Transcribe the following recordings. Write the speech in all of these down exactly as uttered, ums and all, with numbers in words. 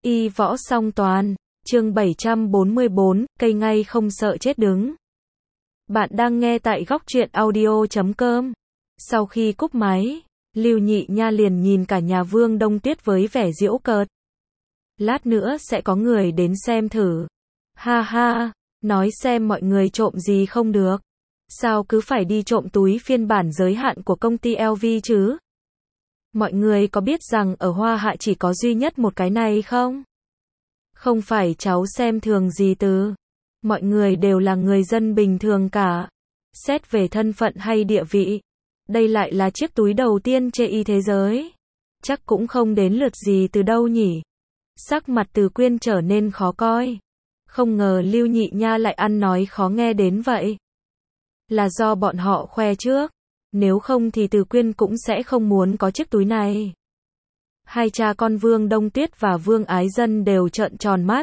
Y võ song toàn, chương bảy trăm bốn mươi bốn, cây ngay không sợ chết đứng. Bạn đang nghe tại góc truyện audio chấm com. Sau khi cúp máy, Lưu Nhị Nha liền nhìn cả nhà Vương Đông Tuyết với vẻ giễu cợt. Lát nữa sẽ có người đến xem thử. Ha ha, nói xem mọi người trộm gì không được. Sao cứ phải đi trộm túi phiên bản giới hạn của công ty lờ vê chứ? Mọi người có biết rằng ở Hoa Hạ chỉ có duy nhất một cái này không? Không phải cháu xem thường gì từ. Mọi người đều là người dân bình thường cả. Xét về thân phận hay địa vị, đây lại là chiếc túi đầu tiên trên y thế giới. Chắc cũng không đến lượt gì từ đâu nhỉ? Sắc mặt Từ Quyên trở nên khó coi. Không ngờ Lưu Nhị Nha lại ăn nói khó nghe đến vậy. Là do bọn họ khoe trước. Nếu không thì Từ Quyên cũng sẽ không muốn có chiếc túi này. Hai cha con Vương Đông Tuyết và Vương Ái Dân đều trợn tròn mắt.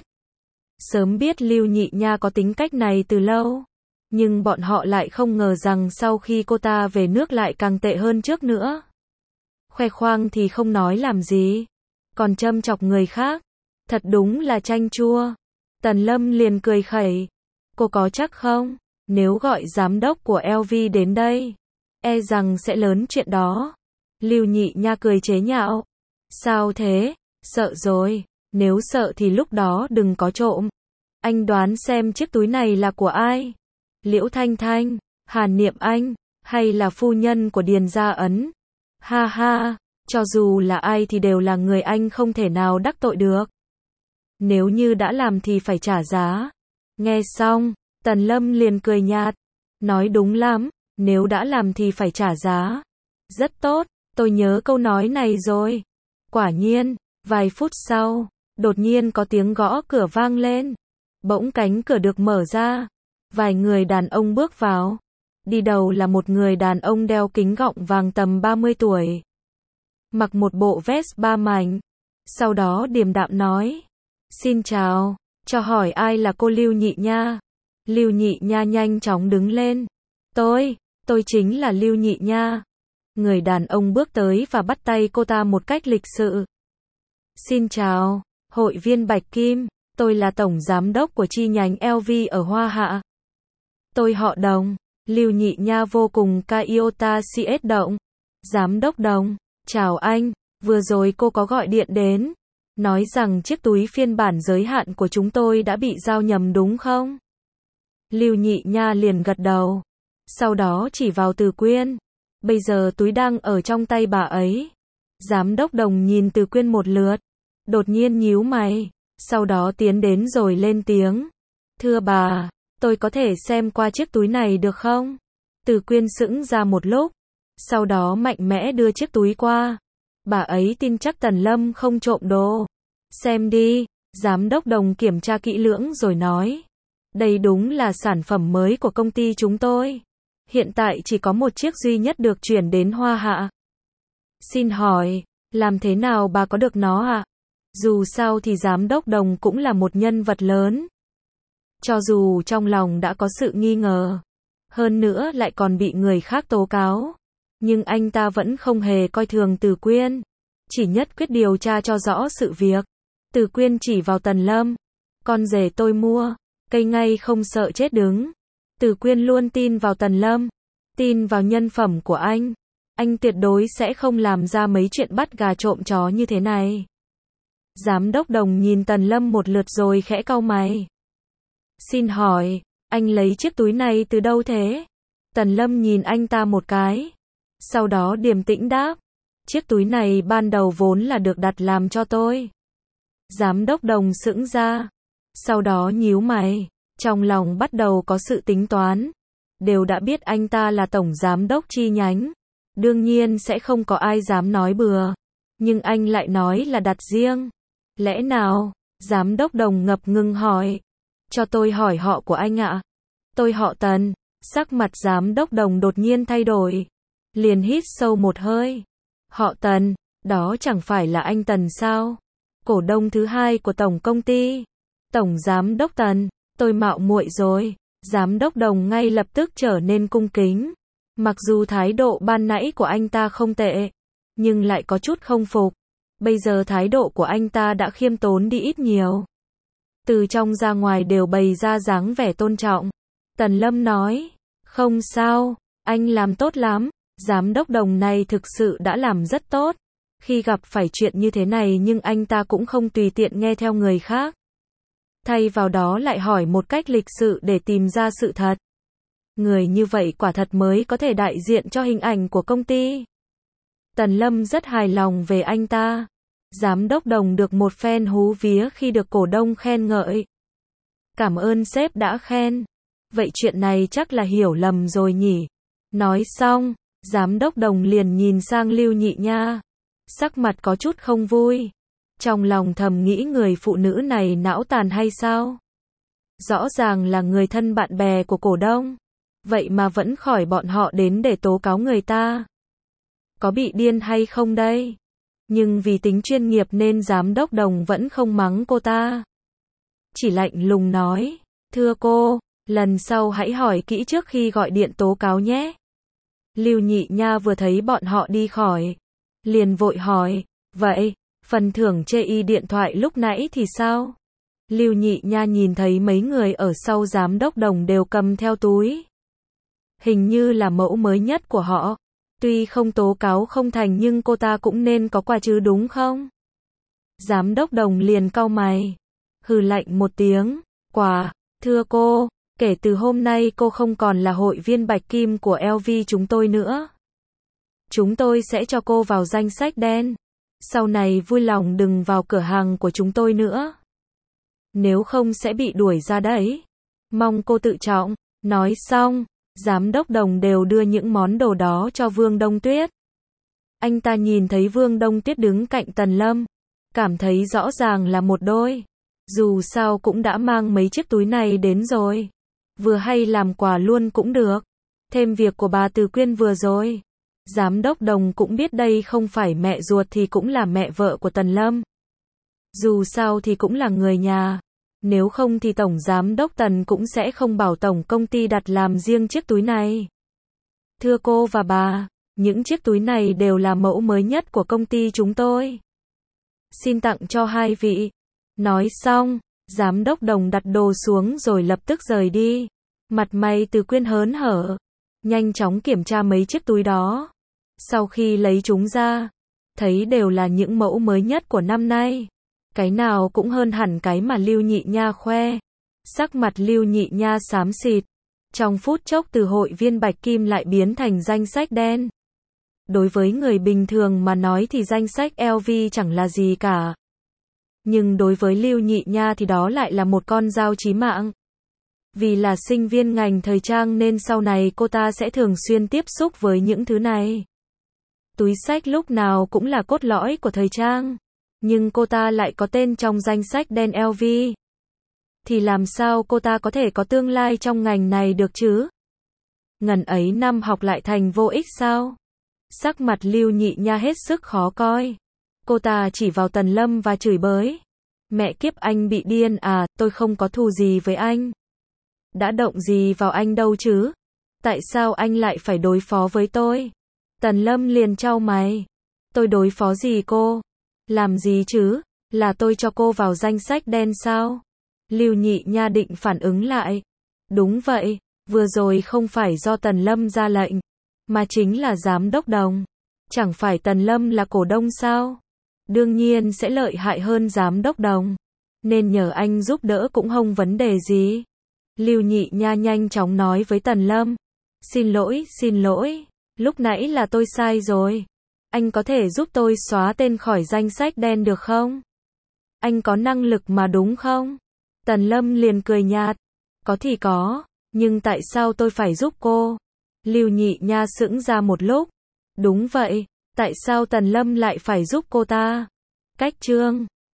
Sớm biết Lưu Nhị Nha có tính cách này từ lâu. Nhưng bọn họ lại không ngờ rằng sau khi cô ta về nước lại càng tệ hơn trước nữa. Khoe khoang thì không nói làm gì. Còn châm chọc người khác. Thật đúng là chanh chua. Tần Lâm liền cười khẩy. Cô có chắc không? Nếu gọi giám đốc của lờ vê đến đây, e rằng sẽ lớn chuyện đó. Lưu Nhị Nha cười chế nhạo. Sao thế? Sợ rồi. Nếu sợ thì lúc đó đừng có trộm. Anh đoán xem chiếc túi này là của ai? Liễu Thanh Thanh, Hàn Niệm Anh, hay là phu nhân của Điền Gia Ấn? Ha ha, cho dù là ai thì đều là người anh không thể nào đắc tội được. Nếu như đã làm thì phải trả giá. Nghe xong, Tần Lâm liền cười nhạt. Nói đúng lắm, nếu đã làm thì phải trả giá. Rất tốt, tôi nhớ câu nói này rồi. Quả nhiên, vài phút sau, đột nhiên có tiếng gõ cửa vang lên. Bỗng cánh cửa được mở ra. Vài người đàn ông bước vào. Đi đầu là một người đàn ông đeo kính gọng vàng tầm ba mươi tuổi. Mặc một bộ vest ba mảnh. Sau đó điềm đạm nói. Xin chào, cho hỏi ai là cô Lưu Nhị Nha? Lưu Nhị Nha nhanh chóng đứng lên. Tôi, tôi chính là Lưu Nhị Nha. Người đàn ông bước tới và bắt tay cô ta một cách lịch sự. Xin chào, hội viên Bạch Kim, tôi là tổng giám đốc của chi nhánh lờ vê ở Hoa Hạ. Tôi họ Đồng. Lưu Nhị Nha vô cùng Kaiota xê ét động. Giám đốc Đồng, chào anh, vừa rồi cô có gọi điện đến. Nói rằng chiếc túi phiên bản giới hạn của chúng tôi đã bị giao nhầm đúng không? Lưu Nhị Nha liền gật đầu. Sau đó chỉ vào Từ Quyên. Bây giờ túi đang ở trong tay bà ấy. Giám đốc Đồng nhìn Từ Quyên một lượt. Đột nhiên nhíu mày. Sau đó tiến đến rồi lên tiếng. Thưa bà, tôi có thể xem qua chiếc túi này được không? Từ Quyên sững ra một lúc. Sau đó mạnh mẽ đưa chiếc túi qua. Bà ấy tin chắc Tần Lâm không trộm đồ. Xem đi, giám đốc Đồng kiểm tra kỹ lưỡng rồi nói. Đây đúng là sản phẩm mới của công ty chúng tôi. Hiện tại chỉ có một chiếc duy nhất được chuyển đến Hoa Hạ. Xin hỏi, làm thế nào bà có được nó ạ? À? Dù sao thì giám đốc Đồng cũng là một nhân vật lớn. Cho dù trong lòng đã có sự nghi ngờ, hơn nữa lại còn bị người khác tố cáo, nhưng anh ta vẫn không hề coi thường Từ Quyên, chỉ nhất quyết điều tra cho rõ sự việc. Từ Quyên chỉ vào Tần Lâm. Con rể tôi mua, cây ngay không sợ chết đứng. Từ Quyên luôn tin vào Tần Lâm, tin vào nhân phẩm của anh. Anh tuyệt đối sẽ không làm ra mấy chuyện bắt gà trộm chó như thế này. Giám đốc Đồng nhìn Tần Lâm một lượt rồi khẽ cau mày. Xin hỏi, anh lấy chiếc túi này từ đâu thế? Tần Lâm nhìn anh ta một cái. Sau đó điềm tĩnh đáp. Chiếc túi này ban đầu vốn là được đặt làm cho tôi. Giám đốc Đồng sững ra. Sau đó nhíu mày. Trong lòng bắt đầu có sự tính toán. Đều đã biết anh ta là tổng giám đốc chi nhánh. Đương nhiên sẽ không có ai dám nói bừa. Nhưng anh lại nói là đặt riêng. Lẽ nào? Giám đốc Đồng ngập ngừng hỏi. Cho tôi hỏi họ của anh ạ. Tôi họ Tần. Sắc mặt giám đốc Đồng đột nhiên thay đổi. Liền hít sâu một hơi. Họ Tần, đó chẳng phải là anh Tần sao? Cổ đông thứ hai của tổng công ty. Tổng giám đốc Tần, tôi mạo muội rồi. Giám đốc Đồng ngay lập tức trở nên cung kính. Mặc dù thái độ ban nãy của anh ta không tệ, nhưng lại có chút không phục. Bây giờ thái độ của anh ta đã khiêm tốn đi ít nhiều. Từ trong ra ngoài đều bày ra dáng vẻ tôn trọng. Tần Lâm nói, không sao, anh làm tốt lắm, giám đốc Đồng này thực sự đã làm rất tốt. Khi gặp phải chuyện như thế này nhưng anh ta cũng không tùy tiện nghe theo người khác. Thay vào đó lại hỏi một cách lịch sự để tìm ra sự thật. Người như vậy quả thật mới có thể đại diện cho hình ảnh của công ty. Tần Lâm rất hài lòng về anh ta. Giám đốc Đồng được một phen hú vía khi được cổ đông khen ngợi. Cảm ơn sếp đã khen. Vậy chuyện này chắc là hiểu lầm rồi nhỉ. Nói xong, giám đốc Đồng liền nhìn sang Lưu Nhị Nha. Sắc mặt có chút không vui. Trong lòng thầm nghĩ người phụ nữ này não tàn hay sao? Rõ ràng là người thân bạn bè của cổ đông. Vậy mà vẫn khỏi bọn họ đến để tố cáo người ta. Có bị điên hay không đây? Nhưng vì tính chuyên nghiệp nên giám đốc Đồng vẫn không mắng cô ta. Chỉ lạnh lùng nói, thưa cô, lần sau hãy hỏi kỹ trước khi gọi điện tố cáo nhé. Lưu Nhị Nha vừa thấy bọn họ đi khỏi, liền vội hỏi, vậy, phần thưởng chê y điện thoại lúc nãy thì sao? Lưu Nhị Nha nhìn thấy mấy người ở sau giám đốc Đồng đều cầm theo túi. Hình như là mẫu mới nhất của họ. Tuy không tố cáo không thành nhưng cô ta cũng nên có quà chứ đúng không? Giám đốc Đồng liền cau mày. Hừ lạnh một tiếng. Quà, thưa cô, kể từ hôm nay cô không còn là hội viên bạch kim của lờ vê chúng tôi nữa. Chúng tôi sẽ cho cô vào danh sách đen. Sau này vui lòng đừng vào cửa hàng của chúng tôi nữa. Nếu không sẽ bị đuổi ra đấy. Mong cô tự trọng. Nói xong, giám đốc Đồng đều đưa những món đồ đó cho Vương Đông Tuyết. Anh ta nhìn thấy Vương Đông Tuyết đứng cạnh Tần Lâm, cảm thấy rõ ràng là một đôi. Dù sao cũng đã mang mấy chiếc túi này đến rồi. Vừa hay làm quà luôn cũng được. Thêm việc của bà Từ Quyên vừa rồi. Giám đốc Đồng cũng biết đây không phải mẹ ruột thì cũng là mẹ vợ của Tần Lâm. Dù sao thì cũng là người nhà. Nếu không thì Tổng Giám đốc Tần cũng sẽ không bảo Tổng Công ty đặt làm riêng chiếc túi này. Thưa cô và bà, những chiếc túi này đều là mẫu mới nhất của công ty chúng tôi. Xin tặng cho hai vị. Nói xong, Giám đốc Đồng đặt đồ xuống rồi lập tức rời đi. Mặt mày Từ Quyên hớn hở. Nhanh chóng kiểm tra mấy chiếc túi đó. Sau khi lấy chúng ra, thấy đều là những mẫu mới nhất của năm nay. Cái nào cũng hơn hẳn cái mà Lưu Nhị Nha khoe. Sắc mặt Lưu Nhị Nha xám xịt. Trong phút chốc từ hội viên bạch kim lại biến thành danh sách đen. Đối với người bình thường mà nói thì danh sách lờ vê chẳng là gì cả. Nhưng đối với Lưu Nhị Nha thì đó lại là một con dao chí mạng. Vì là sinh viên ngành thời trang nên sau này cô ta sẽ thường xuyên tiếp xúc với những thứ này. Túi xách lúc nào cũng là cốt lõi của thời trang. Nhưng cô ta lại có tên trong danh sách đen lờ vê. Thì làm sao cô ta có thể có tương lai trong ngành này được chứ? Ngần ấy năm học lại thành vô ích sao? Sắc mặt Lưu Nhị Nha hết sức khó coi. Cô ta chỉ vào Tần Lâm và chửi bới. Mẹ kiếp, anh bị điên à, tôi không có thù gì với anh. Đã động gì vào anh đâu chứ? Tại sao anh lại phải đối phó với tôi? Tần Lâm liền chau mày. Tôi đối phó gì cô? Làm gì chứ? Là tôi cho cô vào danh sách đen sao? Lưu Nhị Nha định phản ứng lại. Đúng vậy, vừa rồi không phải do Tần Lâm ra lệnh, mà chính là giám đốc Đồng. Chẳng phải Tần Lâm là cổ đông sao? Đương nhiên sẽ lợi hại hơn giám đốc Đồng. Nên nhờ anh giúp đỡ cũng không vấn đề gì. Lưu Nhị Nha nhanh chóng nói với Tần Lâm. Xin lỗi, xin lỗi. Lúc nãy là tôi sai rồi. Anh có thể giúp tôi xóa tên khỏi danh sách đen được không? Anh có năng lực mà đúng không? Tần Lâm liền cười nhạt. Có thì có, nhưng tại sao tôi phải giúp cô? Lưu Nhị Nha sững ra một lúc. Đúng vậy, tại sao Tần Lâm lại phải giúp cô ta? Cách chương